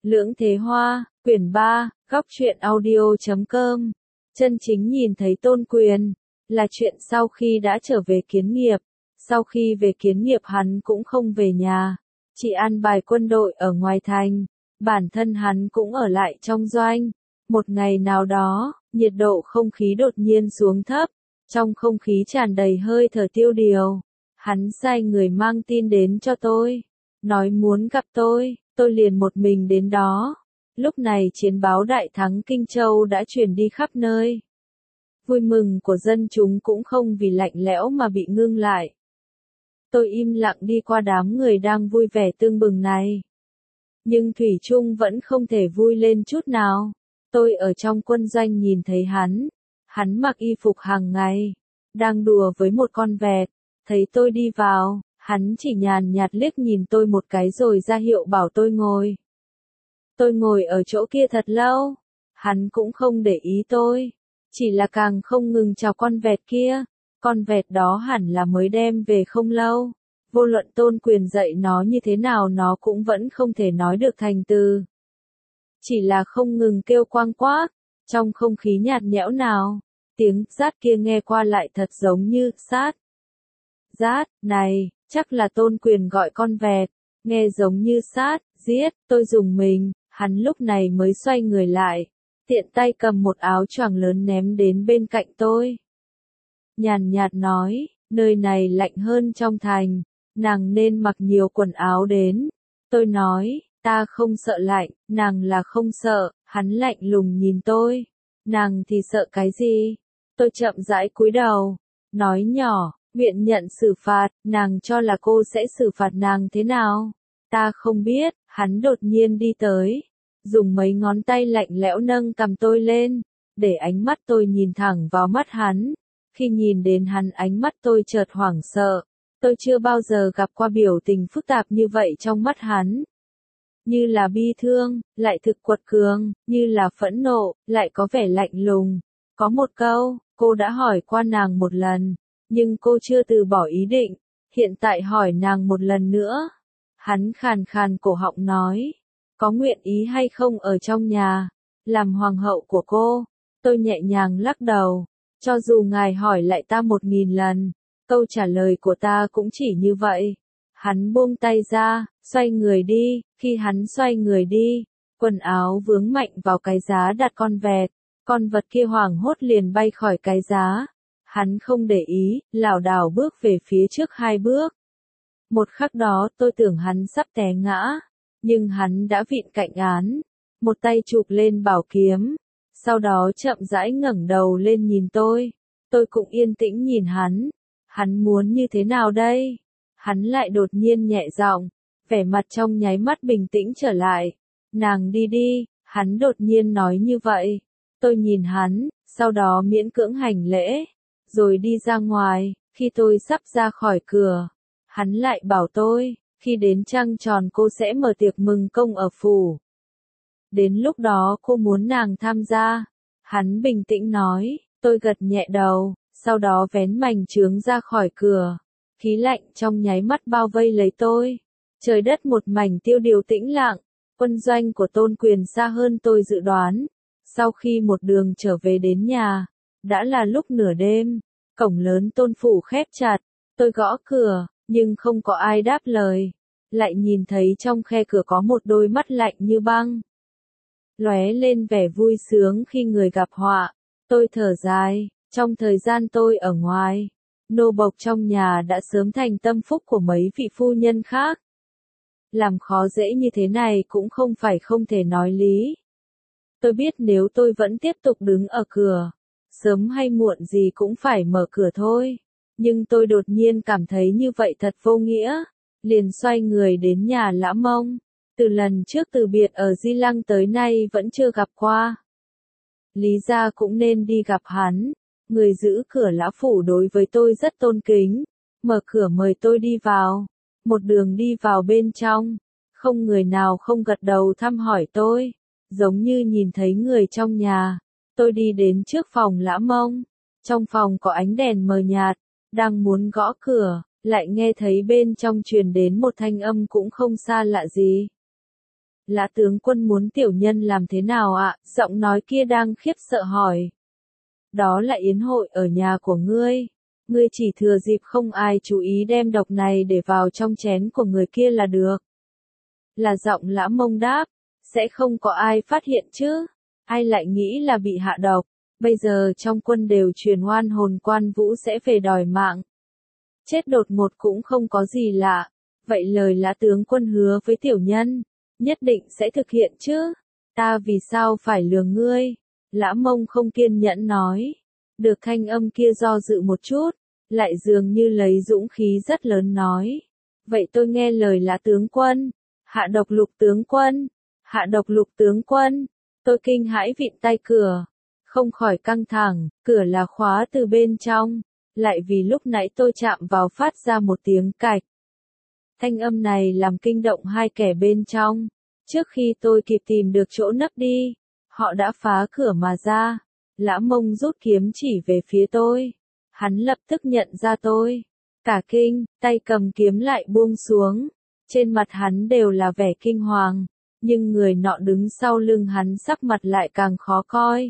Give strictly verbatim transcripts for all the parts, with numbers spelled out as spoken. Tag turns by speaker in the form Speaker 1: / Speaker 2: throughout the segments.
Speaker 1: Lưỡng Thế Hoa, quyển ba, góc truyện audio chấm com. Chân chính nhìn thấy Tôn Quyền, là chuyện sau khi đã trở về Kiến Nghiệp. Sau khi về Kiến Nghiệp hắn cũng không về nhà, chỉ an bài quân đội ở ngoài thành, bản thân hắn cũng ở lại trong doanh. Một ngày nào đó, nhiệt độ không khí đột nhiên xuống thấp, trong không khí tràn đầy hơi thở tiêu điều. Hắn sai người mang tin đến cho tôi, nói muốn gặp tôi, tôi liền một mình đến đó. Lúc này chiến báo đại thắng Kinh Châu đã truyền đi khắp nơi. Vui mừng của dân chúng cũng không vì lạnh lẽo mà bị ngưng lại. Tôi im lặng đi qua đám người đang vui vẻ tưng bừng này. Nhưng thủy chung vẫn không thể vui lên chút nào. Tôi ở trong quân doanh nhìn thấy hắn. Hắn mặc y phục hàng ngày, đang đùa với một con vẹt. Thấy tôi đi vào, hắn chỉ nhàn nhạt liếc nhìn tôi một cái rồi ra hiệu bảo tôi ngồi. Tôi ngồi ở chỗ kia thật lâu. Hắn cũng không để ý tôi, chỉ là càng không ngừng chào con vẹt kia. Con vẹt đó hẳn là mới đem về không lâu. Vô luận Tôn Quyền dạy nó như thế nào nó cũng vẫn không thể nói được thành từ. Chỉ là không ngừng kêu quang quác, trong không khí nhạt nhẽo nào, tiếng rát kia nghe qua lại thật giống như sát. Rát, này, chắc là Tôn Quyền gọi con vẹt, nghe giống như sát, giết, tôi dùng mình, hắn lúc này mới xoay người lại, tiện tay cầm một áo choàng lớn ném đến bên cạnh tôi. Nhàn nhạt nói, nơi này lạnh hơn trong thành, nàng nên mặc nhiều quần áo đến. Tôi nói, ta không sợ lạnh, nàng là không sợ, hắn lạnh lùng nhìn tôi. Nàng thì sợ cái gì? Tôi chậm rãi cúi đầu, nói nhỏ, nguyện nhận xử phạt, nàng cho là cô sẽ xử phạt nàng thế nào? Ta không biết, hắn đột nhiên đi tới, dùng mấy ngón tay lạnh lẽo nâng cầm tôi lên, để ánh mắt tôi nhìn thẳng vào mắt hắn. Khi nhìn đến hắn ánh mắt tôi chợt hoảng sợ, tôi chưa bao giờ gặp qua biểu tình phức tạp như vậy trong mắt hắn. Như là bi thương, lại thực quật cường, như là phẫn nộ, lại có vẻ lạnh lùng. Có một câu, cô đã hỏi qua nàng một lần, nhưng cô chưa từ bỏ ý định, hiện tại hỏi nàng một lần nữa. Hắn khàn khàn cổ họng nói, có nguyện ý hay không ở trong nhà, làm hoàng hậu của cô? Tôi nhẹ nhàng lắc đầu, cho dù ngài hỏi lại ta một nghìn lần, câu trả lời của ta cũng chỉ như vậy. Hắn buông tay ra, xoay người đi, khi hắn xoay người đi, quần áo vướng mạnh vào cái giá đặt con vẹt, con vật kia hoảng hốt liền bay khỏi cái giá. Hắn không để ý, lảo đảo bước về phía trước hai bước. Một khắc đó tôi tưởng hắn sắp té ngã, nhưng hắn đã vịn cạnh án, một tay chụp lên bảo kiếm, sau đó chậm rãi ngẩng đầu lên nhìn tôi. Tôi cũng yên tĩnh nhìn hắn. Hắn muốn như thế nào đây? Hắn lại đột nhiên nhẹ giọng, vẻ mặt trong nháy mắt bình tĩnh trở lại. Nàng đi đi, hắn đột nhiên nói như vậy. Tôi nhìn hắn, sau đó miễn cưỡng hành lễ, rồi đi ra ngoài. Khi tôi sắp ra khỏi cửa, hắn lại bảo tôi, khi đến trăng tròn cô sẽ mở tiệc mừng công ở phủ. Đến lúc đó cô muốn nàng tham gia. Hắn bình tĩnh nói, tôi gật nhẹ đầu, sau đó vén mành chướng ra khỏi cửa. Khí lạnh trong nháy mắt bao vây lấy tôi. Trời đất một mảnh tiêu điều tĩnh lặng. Quân doanh của Tôn Quyền xa hơn tôi dự đoán. Sau khi một đường trở về đến nhà, đã là lúc nửa đêm. Cổng lớn Tôn phủ khép chặt. Tôi gõ cửa, nhưng không có ai đáp lời. Lại nhìn thấy trong khe cửa có một đôi mắt lạnh như băng, lóe lên vẻ vui sướng khi người gặp họa. Tôi thở dài, trong thời gian tôi ở ngoài, nô bộc trong nhà đã sớm thành tâm phúc của mấy vị phu nhân khác. Làm khó dễ như thế này cũng không phải không thể nói lý. Tôi biết nếu tôi vẫn tiếp tục đứng ở cửa, sớm hay muộn gì cũng phải mở cửa thôi. Nhưng tôi đột nhiên cảm thấy như vậy thật vô nghĩa, liền xoay người đến nhà Lã Mông. Từ lần trước từ biệt ở Di Lăng tới nay vẫn chưa gặp qua. Lý ra cũng nên đi gặp hắn. Người giữ cửa Lã phủ đối với tôi rất tôn kính, mở cửa mời tôi đi vào. Một đường đi vào bên trong, không người nào không gật đầu thăm hỏi tôi, giống như nhìn thấy người trong nhà. Tôi đi đến trước phòng Lã Mông. Trong phòng có ánh đèn mờ nhạt, đang muốn gõ cửa, lại nghe thấy bên trong truyền đến một thanh âm cũng không xa lạ gì. Lã tướng quân muốn tiểu nhân làm thế nào ạ? Giọng nói kia đang khiếp sợ hỏi. Đó là yến hội ở nhà của ngươi. Ngươi chỉ thừa dịp không ai chú ý đem độc này để vào trong chén của người kia là được. Là giọng Lã Mông đáp. Sẽ không có ai phát hiện chứ? Ai lại nghĩ là bị hạ độc? Bây giờ trong quân đều truyền oan hồn Quan Vũ sẽ về đòi mạng. Chết đột ngột cũng không có gì lạ. Vậy lời Lã tướng quân hứa với tiểu nhân, nhất định sẽ thực hiện chứ? Ta vì sao phải lừa ngươi? Lã Mông không kiên nhẫn nói. Được thanh âm kia do dự một chút, lại dường như lấy dũng khí rất lớn nói. Vậy tôi nghe lời Lã tướng quân. Hạ độc Lục tướng quân. Hạ độc Lục tướng quân. Tôi kinh hãi vịn tay cửa. Không khỏi căng thẳng, cửa là khóa từ bên trong. Lại vì lúc nãy tôi chạm vào phát ra một tiếng cạch. Thanh âm này làm kinh động hai kẻ bên trong. Trước khi tôi kịp tìm được chỗ nấp đi, họ đã phá cửa mà ra. Lã Mông rút kiếm chỉ về phía tôi. Hắn lập tức nhận ra tôi. Cả kinh, tay cầm kiếm lại buông xuống. Trên mặt hắn đều là vẻ kinh hoàng. Nhưng người nọ đứng sau lưng hắn sắc mặt lại càng khó coi.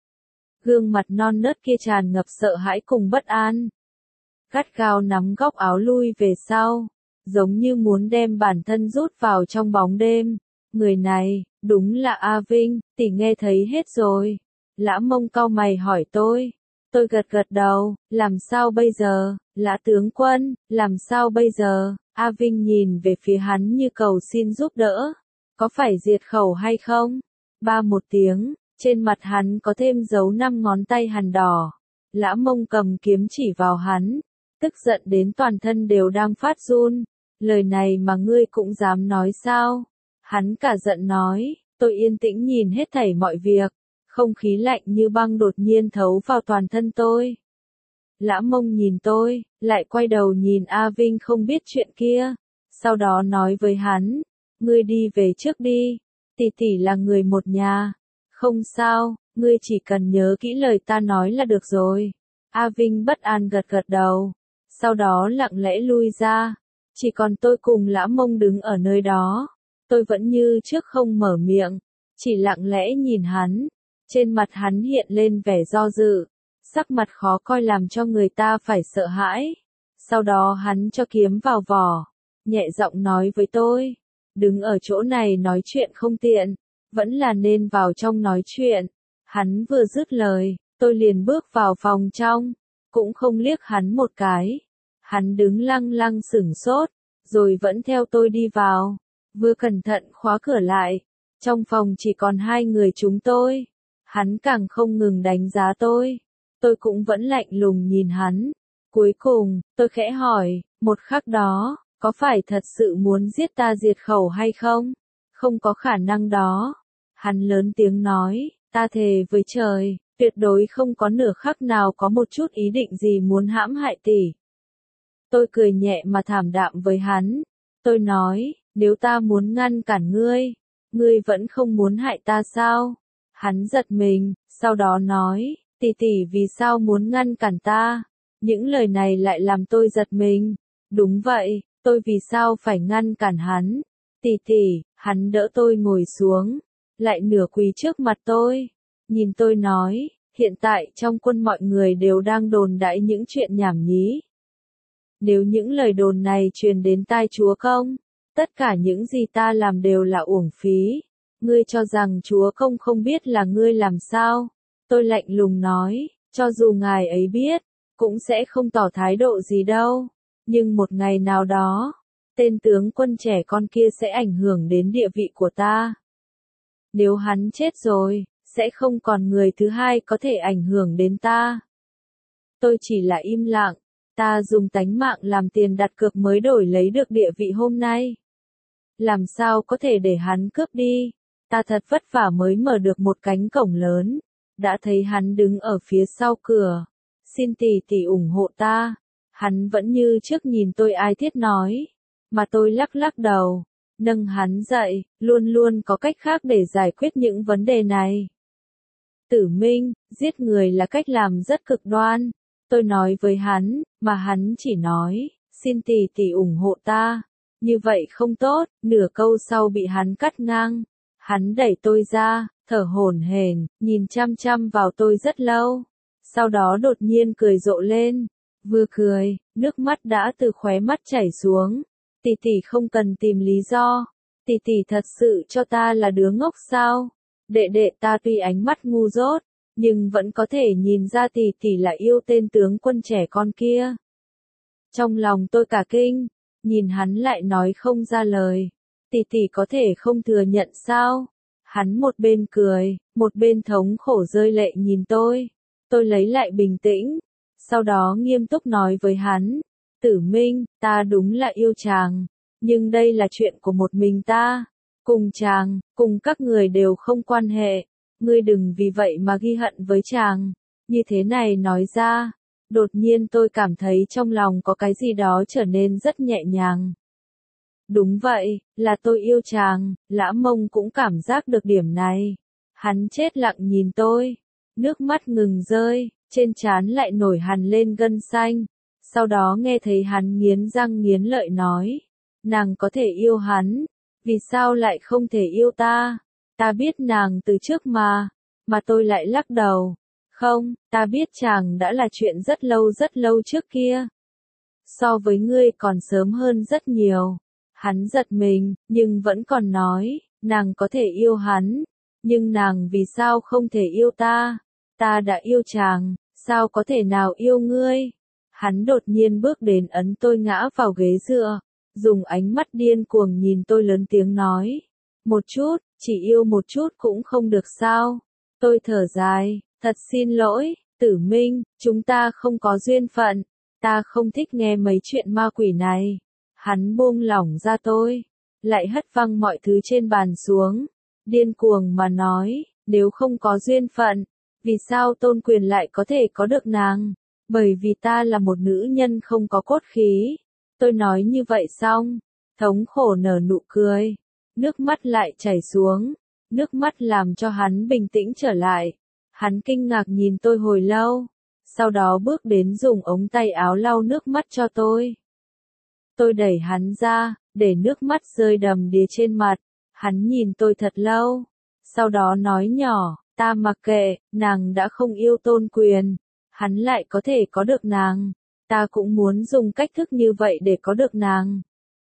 Speaker 1: Gương mặt non nớt kia tràn ngập sợ hãi cùng bất an. Gắt gao nắm góc áo lui về sau. Giống như muốn đem bản thân rút vào trong bóng đêm. Người này, đúng là A Vinh, tỷ nghe thấy hết rồi. Lã Mông cau mày hỏi tôi. Tôi gật gật đầu, làm sao bây giờ? Lã tướng quân, làm sao bây giờ? A Vinh nhìn về phía hắn như cầu xin giúp đỡ. Có phải diệt khẩu hay không? Ba một tiếng, trên mặt hắn có thêm dấu năm ngón tay hằn đỏ. Lã Mông cầm kiếm chỉ vào hắn, tức giận đến toàn thân đều đang phát run. Lời này mà ngươi cũng dám nói sao? Hắn cả giận nói, tôi yên tĩnh nhìn hết thảy mọi việc. Không khí lạnh như băng đột nhiên thấu vào toàn thân tôi. Lã Mông nhìn tôi, lại quay đầu nhìn A Vinh không biết chuyện kia. Sau đó nói với hắn, ngươi đi về trước đi, tỷ tỷ là người một nhà. Không sao, ngươi chỉ cần nhớ kỹ lời ta nói là được rồi. A Vinh bất an gật gật đầu. Sau đó lặng lẽ lui ra. Chỉ còn tôi cùng Lã Mông đứng ở nơi đó. Tôi vẫn như trước không mở miệng, chỉ lặng lẽ nhìn hắn. Trên mặt hắn hiện lên vẻ do dự, sắc mặt khó coi làm cho người ta phải sợ hãi. Sau đó hắn cho kiếm vào vỏ, nhẹ giọng nói với tôi, đứng ở chỗ này nói chuyện không tiện, vẫn là nên vào trong nói chuyện. Hắn vừa dứt lời, tôi liền bước vào phòng trong, cũng không liếc hắn một cái. Hắn đứng lăng lăng sửng sốt, rồi vẫn theo tôi đi vào, vừa cẩn thận khóa cửa lại. Trong phòng chỉ còn hai người chúng tôi. Hắn càng không ngừng đánh giá tôi. Tôi cũng vẫn lạnh lùng nhìn hắn. Cuối cùng, tôi khẽ hỏi, một khắc đó, có phải thật sự muốn giết ta diệt khẩu hay không? Không có khả năng đó. Hắn lớn tiếng nói, ta thề với trời, tuyệt đối không có nửa khắc nào có một chút ý định gì muốn hãm hại tỷ. Tôi cười nhẹ mà thảm đạm với hắn. Tôi nói, nếu ta muốn ngăn cản ngươi, ngươi vẫn không muốn hại ta sao? Hắn giật mình, sau đó nói, tỷ tỷ vì sao muốn ngăn cản ta? Những lời này lại làm tôi giật mình. Đúng vậy, tôi vì sao phải ngăn cản hắn? Tỷ tỷ, hắn đỡ tôi ngồi xuống, lại nửa quỳ trước mặt tôi. Nhìn tôi nói, hiện tại trong quân mọi người đều đang đồn đãi những chuyện nhảm nhí. Nếu những lời đồn này truyền đến tai chúa công, tất cả những gì ta làm đều là uổng phí. Ngươi cho rằng chúa công không biết là ngươi làm sao? Tôi lạnh lùng nói, cho dù ngài ấy biết, cũng sẽ không tỏ thái độ gì đâu. Nhưng một ngày nào đó, tên tướng quân trẻ con kia sẽ ảnh hưởng đến địa vị của ta. Nếu hắn chết rồi, sẽ không còn người thứ hai có thể ảnh hưởng đến ta. Tôi chỉ là im lặng, ta dùng tánh mạng làm tiền đặt cược mới đổi lấy được địa vị hôm nay. Làm sao có thể để hắn cướp đi? Ta thật vất vả mới mở được một cánh cổng lớn, đã thấy hắn đứng ở phía sau cửa. Xin tỷ tỷ ủng hộ ta. Hắn vẫn như trước nhìn tôi ai thiết nói, mà tôi lắc lắc đầu, nâng hắn dậy, luôn luôn có cách khác để giải quyết những vấn đề này. Tử Minh, giết người là cách làm rất cực đoan. Tôi nói với hắn, mà hắn chỉ nói, xin tỷ tỷ ủng hộ ta. như vậy không tốt, nửa câu sau bị hắn cắt ngang. Hắn đẩy tôi ra, thở hổn hển, nhìn chăm chăm vào tôi rất lâu. Sau đó đột nhiên cười rộ lên. Vừa cười, nước mắt đã từ khóe mắt chảy xuống. Tỷ tỷ không cần tìm lý do. Tỷ tỷ thật sự cho ta là đứa ngốc sao? Đệ đệ ta tuy ánh mắt ngu dốt, nhưng vẫn có thể nhìn ra tỷ tỷ là yêu tên tướng quân trẻ con kia. Trong lòng tôi cả kinh, nhìn hắn lại nói không ra lời. Tỷ tỷ có thể không thừa nhận sao? Hắn một bên cười, một bên thống khổ rơi lệ nhìn tôi. Tôi lấy lại bình tĩnh, sau đó nghiêm túc nói với hắn, Tử Minh, ta đúng là yêu chàng, nhưng đây là chuyện của một mình ta, cùng chàng, cùng các người đều không quan hệ, ngươi đừng vì vậy mà ghi hận với chàng. Như thế này nói ra, đột nhiên tôi cảm thấy trong lòng có cái gì đó trở nên rất nhẹ nhàng. Đúng vậy, là tôi yêu chàng, Lã Mông cũng cảm giác được điểm này. Hắn chết lặng nhìn tôi, nước mắt ngừng rơi, trên trán lại nổi hằn lên gân xanh. Sau đó nghe thấy hắn nghiến răng nghiến lợi nói, nàng có thể yêu hắn, vì sao lại không thể yêu ta? Ta biết nàng từ trước mà, mà tôi lại lắc đầu. Không, ta biết chàng đã là chuyện rất lâu rất lâu trước kia. So với ngươi còn sớm hơn rất nhiều. Hắn giật mình, nhưng vẫn còn nói, nàng có thể yêu hắn, nhưng nàng vì sao không thể yêu ta? Ta đã yêu chàng, sao có thể nào yêu ngươi? Hắn đột nhiên bước đến ấn tôi ngã vào ghế dựa, dùng ánh mắt điên cuồng nhìn tôi lớn tiếng nói, một chút, chỉ yêu một chút cũng không được sao? Tôi thở dài, thật xin lỗi, Tử Minh, chúng ta không có duyên phận, ta không thích nghe mấy chuyện ma quỷ này. Hắn buông lỏng ra tôi, lại hất văng mọi thứ trên bàn xuống, điên cuồng mà nói, nếu không có duyên phận, vì sao Tôn Quyền lại có thể có được nàng? Bởi vì ta là một nữ nhân không có cốt khí. Tôi nói như vậy xong, thống khổ nở nụ cười, nước mắt lại chảy xuống, nước mắt làm cho hắn bình tĩnh trở lại. Hắn kinh ngạc nhìn tôi hồi lâu, sau đó bước đến dùng ống tay áo lau nước mắt cho tôi. Tôi đẩy hắn ra, để nước mắt rơi đầm đìa trên mặt. Hắn nhìn tôi thật lâu, sau đó nói nhỏ, ta mặc kệ, nàng đã không yêu Tôn Quyền, hắn lại có thể có được nàng, ta cũng muốn dùng cách thức như vậy để có được nàng.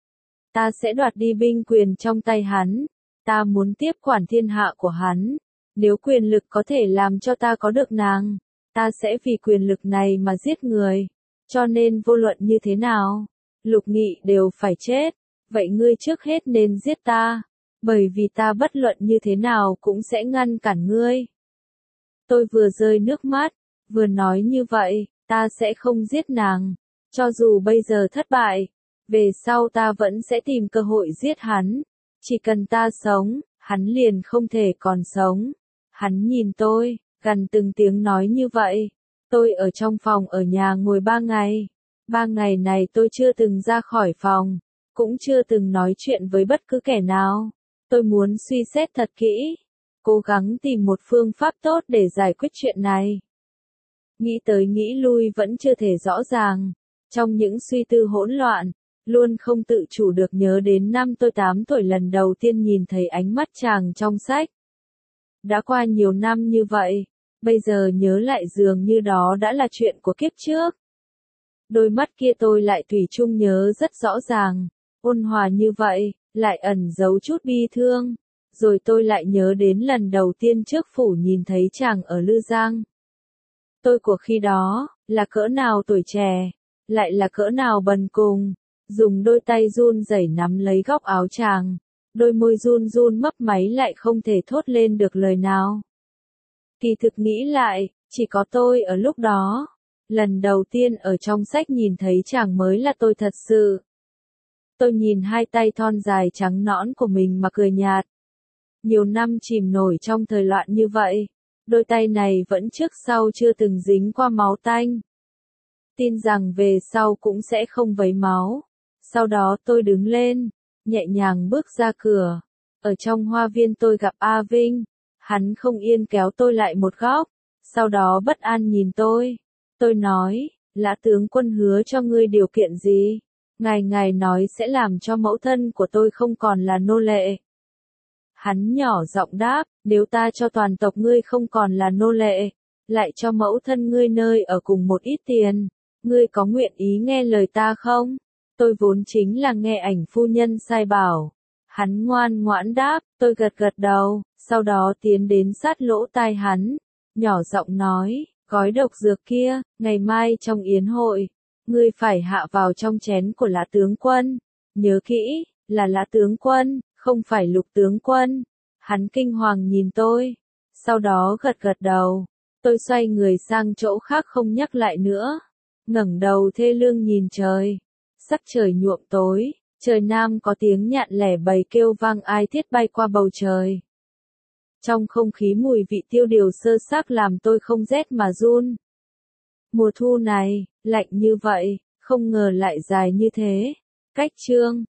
Speaker 1: Ta sẽ đoạt đi binh quyền trong tay hắn, ta muốn tiếp quản thiên hạ của hắn, nếu quyền lực có thể làm cho ta có được nàng, ta sẽ vì quyền lực này mà giết người, cho nên vô luận như thế nào, Lục Nghị đều phải chết, vậy ngươi trước hết nên giết ta, bởi vì ta bất luận như thế nào cũng sẽ ngăn cản ngươi. Tôi vừa rơi nước mắt, vừa nói như vậy, ta sẽ không giết nàng, cho dù bây giờ thất bại, về sau ta vẫn sẽ tìm cơ hội giết hắn, chỉ cần ta sống, hắn liền không thể còn sống. Hắn nhìn tôi, gần từng tiếng nói như vậy, tôi ở trong phòng ở nhà ngồi ba ngày. Ba ngày này tôi chưa từng ra khỏi phòng, cũng chưa từng nói chuyện với bất cứ kẻ nào. Tôi muốn suy xét thật kỹ, cố gắng tìm một phương pháp tốt để giải quyết chuyện này. Nghĩ tới nghĩ lui vẫn chưa thể rõ ràng. Trong những suy tư hỗn loạn, luôn không tự chủ được nhớ đến năm tôi tám tuổi lần đầu tiên nhìn thấy ánh mắt chàng trong sách. Đã qua nhiều năm như vậy, bây giờ nhớ lại dường như đó đã là chuyện của kiếp trước. Đôi mắt kia tôi lại thủy chung nhớ rất rõ ràng, ôn hòa như vậy, lại ẩn giấu chút bi thương. Rồi tôi lại nhớ đến lần đầu tiên trước phủ nhìn thấy chàng ở Lư Giang. Tôi của khi đó, là cỡ nào tuổi trẻ, lại là cỡ nào bần cùng, dùng đôi tay run rẩy nắm lấy góc áo chàng, đôi môi run run mấp máy lại không thể thốt lên được lời nào. Kỳ thực nghĩ lại, chỉ có tôi ở lúc đó, lần đầu tiên ở trong sách nhìn thấy chàng mới là tôi thật sự. Tôi nhìn hai tay thon dài trắng nõn của mình mà cười nhạt. Nhiều năm chìm nổi trong thời loạn như vậy, đôi tay này vẫn trước sau chưa từng dính qua máu tanh. Tin rằng về sau cũng sẽ không vấy máu. Sau đó tôi đứng lên, nhẹ nhàng bước ra cửa. Ở trong hoa viên tôi gặp A Vinh, hắn không yên kéo tôi lại một góc, sau đó bất an nhìn tôi. Tôi nói, Lã tướng quân hứa cho ngươi điều kiện gì? Ngài ngài nói sẽ làm cho mẫu thân của tôi không còn là nô lệ. Hắn nhỏ giọng đáp, nếu ta cho toàn tộc ngươi không còn là nô lệ, lại cho mẫu thân ngươi nơi ở cùng một ít tiền, ngươi có nguyện ý nghe lời ta không? Tôi vốn chính là nghe ảnh phu nhân sai bảo. Hắn ngoan ngoãn đáp, tôi gật gật đầu, sau đó tiến đến sát lỗ tai hắn, nhỏ giọng nói, gói độc dược kia, ngày mai trong yến hội, ngươi phải hạ vào trong chén của lã tướng quân. Nhớ kỹ, là lã tướng quân, không phải Lục tướng quân. Hắn kinh hoàng nhìn tôi, sau đó gật gật đầu. Tôi xoay người sang chỗ khác không nhắc lại nữa, ngẩng đầu thê lương nhìn trời. Sắc trời nhuộm tối, trời nam có tiếng nhạn lẻ bầy kêu vang ai thiết bay qua bầu trời. Trong không khí mùi vị tiêu điều sơ xác làm tôi không rét mà run. Mùa thu này, lạnh như vậy, không ngờ lại dài như thế. Cách chương